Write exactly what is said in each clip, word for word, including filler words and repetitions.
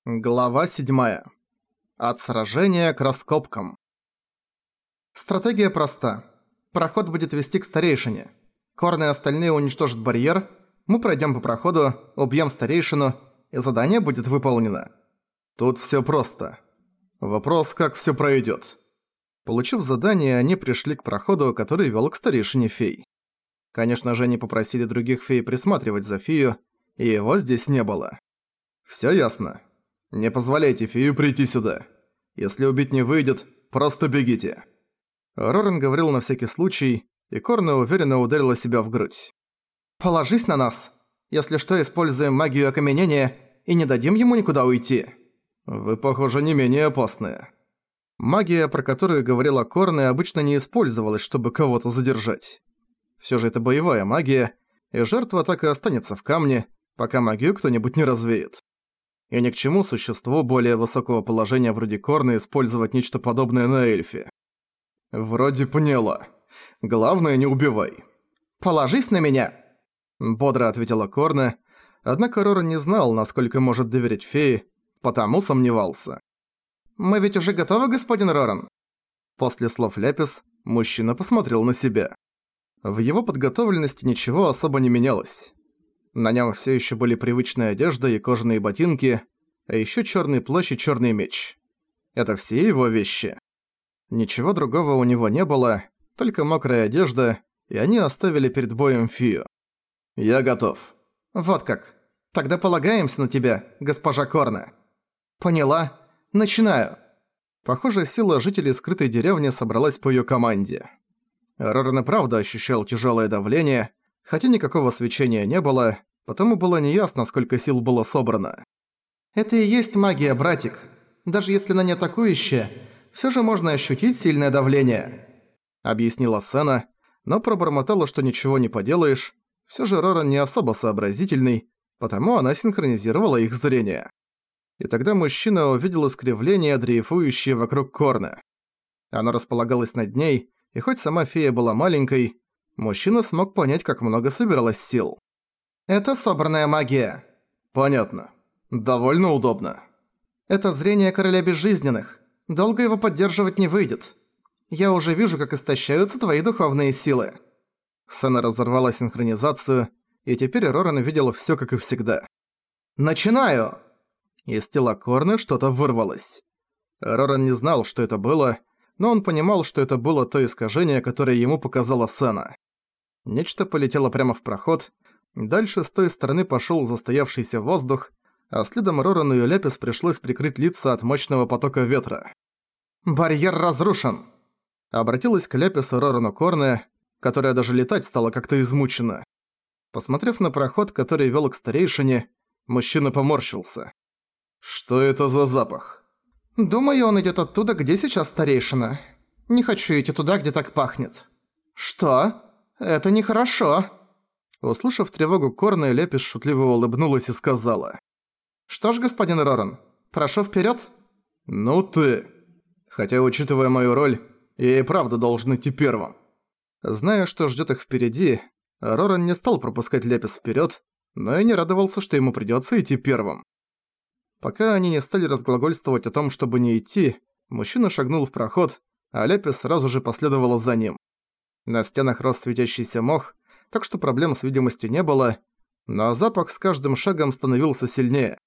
Глава седьмая. От сражения к раскопкам. Стратегия проста. Проход будет вести к старейшине. Корны и остальные уничтожат барьер, мы пройдем по проходу, убьем старейшину, и задание будет выполнено. Тут все просто. Вопрос, как все пройдет. Получив задание, они пришли к проходу, который вел к старейшине фей. Конечно же, они попросили других фей присматривать за фею, и его здесь не было. Все ясно. Не позволяйте фею прийти сюда. Если убить не выйдет, просто бегите. Роран говорил на всякий случай, и Корна уверенно ударила себя в грудь. «Положись на нас. Если что, используем магию окаменения и не дадим ему никуда уйти». «Вы, похоже, не менее опасные». Магия, про которую говорила Корна, обычно не использовалась, чтобы кого-то задержать. Всё же это боевая магия, и жертва так и останется в камне, пока магию кто-нибудь не развеет. И ни к чему существу более высокого положения вроде Корны использовать нечто подобное на эльфе. «Вроде поняла. Главное, не убивай». «Положись на меня!» Бодро ответила Корна, однако Роран не знал, насколько может доверять фее, потому сомневался. «Мы ведь уже готовы, господин Роран?» После слов Ляпис, мужчина посмотрел на себя. В его подготовленности ничего особо не менялось. На нем все еще были привычная одежда и кожаные ботинки, а еще черный плащ и черный меч. Это все его вещи. Ничего другого у него не было, только мокрая одежда, и они оставили перед боем Фию. «Я готов». «Вот как. Тогда полагаемся на тебя, госпожа Корна». «Поняла. Начинаю». Похоже, сила жителей скрытой деревни собралась по ее команде. Роран и правда ощущал тяжелое давление, хотя никакого свечения не было, потому было неясно, сколько сил было собрано. «Это и есть магия, братик. Даже если она не атакующая, всё же можно ощутить сильное давление», — объяснила Сена, но пробормотала, что ничего не поделаешь. Всё же Роран не особо сообразительный, потому она синхронизировала их зрение. И тогда мужчина увидел искривление, дрейфующее вокруг Корны. Оно располагалось над ней, и хоть сама фея была маленькой, мужчина смог понять, как много собиралось сил. «Это собранная магия». «Понятно. Довольно удобно». «Это зрение короля безжизненных. Долго его поддерживать не выйдет. Я уже вижу, как истощаются твои духовные силы». Сена разорвала синхронизацию, и теперь Роран видел всё, как и всегда. «Начинаю!» Из тела Корны что-то вырвалось. Роран не знал, что это было, но он понимал, что это было то искажение, которое ему показала Сена. Нечто полетело прямо в проход, дальше с той стороны пошёл застоявшийся воздух, а следом Рорану и Ляпис пришлось прикрыть лица от мощного потока ветра. «Барьер разрушен!» Обратилась к Ляпису Рорану Корне, которая даже летать стала как-то измучена. Посмотрев на проход, который вёл к старейшине, мужчина поморщился. «Что это за запах?» «Думаю, он идёт оттуда, где сейчас старейшина. Не хочу идти туда, где так пахнет». «Что? Это нехорошо». Услышав тревогу Корны, Ляпис шутливо улыбнулась и сказала. «Что ж, господин Роран, прошу вперёд». «Ну ты. Хотя, учитывая мою роль, я и правда должен идти первым». Зная, что ждёт их впереди, Роран не стал пропускать Ляпис вперёд, но и не радовался, что ему придётся идти первым. Пока они не стали разглагольствовать о том, чтобы не идти, мужчина шагнул в проход, а Ляпис сразу же последовала за ним. На стенах рос светящийся мох, так что проблем с видимостью не было, но запах с каждым шагом становился сильнее.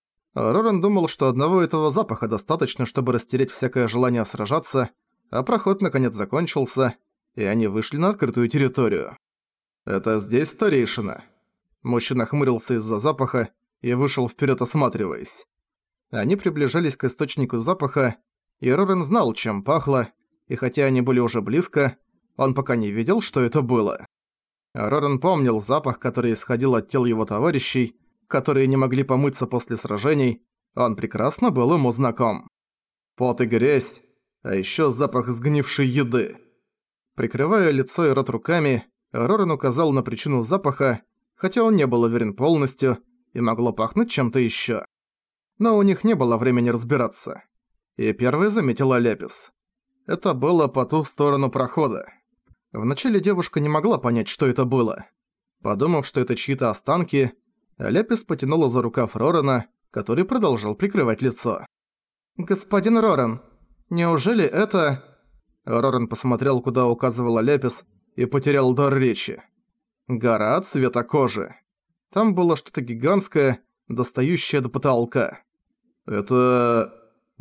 Роран думал, что одного этого запаха достаточно, чтобы растереть всякое желание сражаться, а проход наконец закончился, и они вышли на открытую территорию. «Это здесь старейшина?» Мужчина хмурился из-за запаха и вышел вперед, осматриваясь. Они приближались к источнику запаха, и Роран знал, чем пахло, и хотя они были уже близко, он пока не видел, что это было. Роран помнил запах, который исходил от тел его товарищей, которые не могли помыться после сражений, он прекрасно был ему знаком. Пот и грязь, а ещё запах сгнившей еды. Прикрывая лицо и рот руками, Роран указал на причину запаха, хотя он не был уверен полностью, и могло пахнуть чем-то ещё. Но у них не было времени разбираться. И первой заметила Ляпис. Это было по ту сторону прохода. Вначале девушка не могла понять, что это было. Подумав, что это чьи-то останки, Ляпис потянула за рукав Рорана, который продолжал прикрывать лицо. «Господин Роран, неужели это...» Роран посмотрел, куда указывала Ляпис, и потерял дар речи. Гора цвета кожи. Там было что-то гигантское, достающее до потолка. «Это...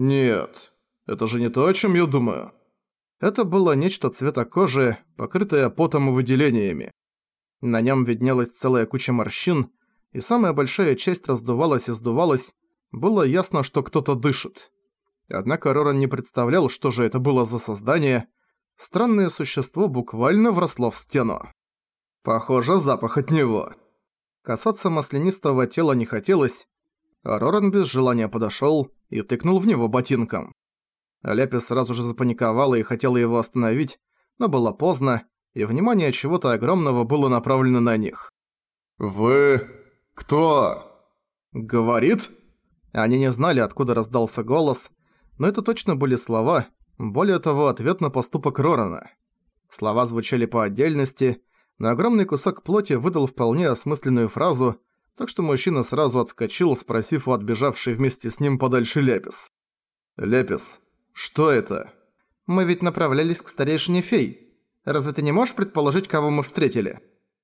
нет. Это же не то, о чем я думаю». Это было нечто цвета кожи, покрытое потом и выделениями. На нем виднелась целая куча морщин, и самая большая часть раздувалась и сдувалась. Было ясно, что кто-то дышит. Однако Роран не представлял, что же это было за создание. Странное существо буквально вросло в стену. Похоже, запах от него. Касаться маслянистого тела не хотелось, а Роран без желания подошёл и тыкнул в него ботинком. Ляпис сразу же запаниковала и хотела его остановить, но было поздно, и внимание чего-то огромного было направлено на них. «Вы... кто?» «Говорит?» Они не знали, откуда раздался голос, но это точно были слова, более того, ответ на поступок Рорана. Слова звучали по отдельности, но огромный кусок плоти выдал вполне осмысленную фразу, так что мужчина сразу отскочил, спросив у отбежавшей вместе с ним подальше Ляпис. «Ляпис, что это?» «Мы ведь направлялись к старейшине фей. Разве ты не можешь предположить, кого мы встретили?»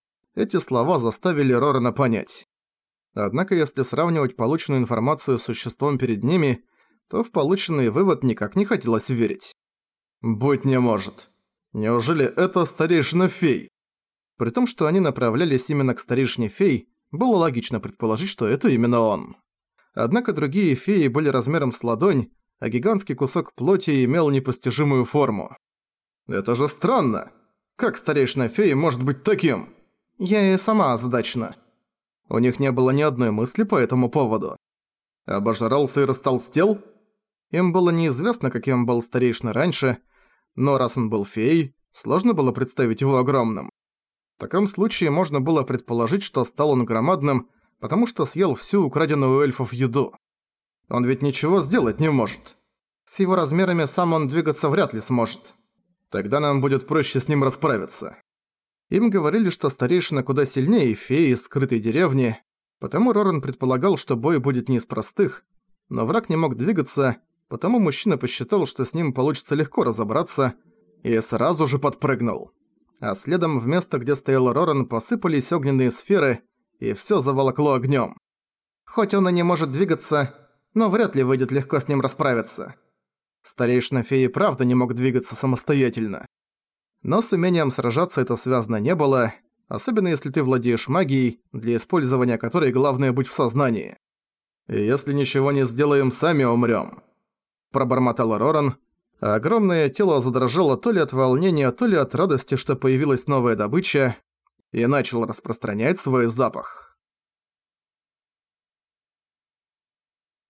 Эти слова заставили Рорана понять. Однако, если сравнивать полученную информацию с существом перед ними, то в полученный вывод никак не хотелось верить. «Быть не может. Неужели это старейшина фей?» При том, что они направлялись именно к старейшине фей, было логично предположить, что это именно он. Однако другие феи были размером с ладонь, а гигантский кусок плоти имел непостижимую форму. «Это же странно! Как старейшина феи может быть таким?» «Я и сама озадачена». У них не было ни одной мысли по этому поводу. Обожрался и растолстел? Им было неизвестно, каким был старейшина раньше, но раз он был феей, сложно было представить его огромным. В таком случае можно было предположить, что стал он громадным, потому что съел всю украденную у эльфов еду. Он ведь ничего сделать не может. С его размерами сам он двигаться вряд ли сможет. Тогда нам будет проще с ним расправиться. Им говорили, что старейшина куда сильнее феи из скрытой деревни, потому Роран предполагал, что бой будет не из простых, но враг не мог двигаться, потому мужчина посчитал, что с ним получится легко разобраться, и сразу же подпрыгнул. А следом в место, где стоял Роран, посыпались огненные сферы, и всё заволокло огнём. Хоть он и не может двигаться, но вряд ли выйдет легко с ним расправиться. Старейшина феи правда не мог двигаться самостоятельно. Но с умением сражаться это связано не было, особенно если ты владеешь магией, для использования которой главное быть в сознании. «И если ничего не сделаем, сами умрём», – пробормотал Роран, а огромное тело задрожало то ли от волнения, то ли от радости, что появилась новая добыча, и начал распространять свой запах.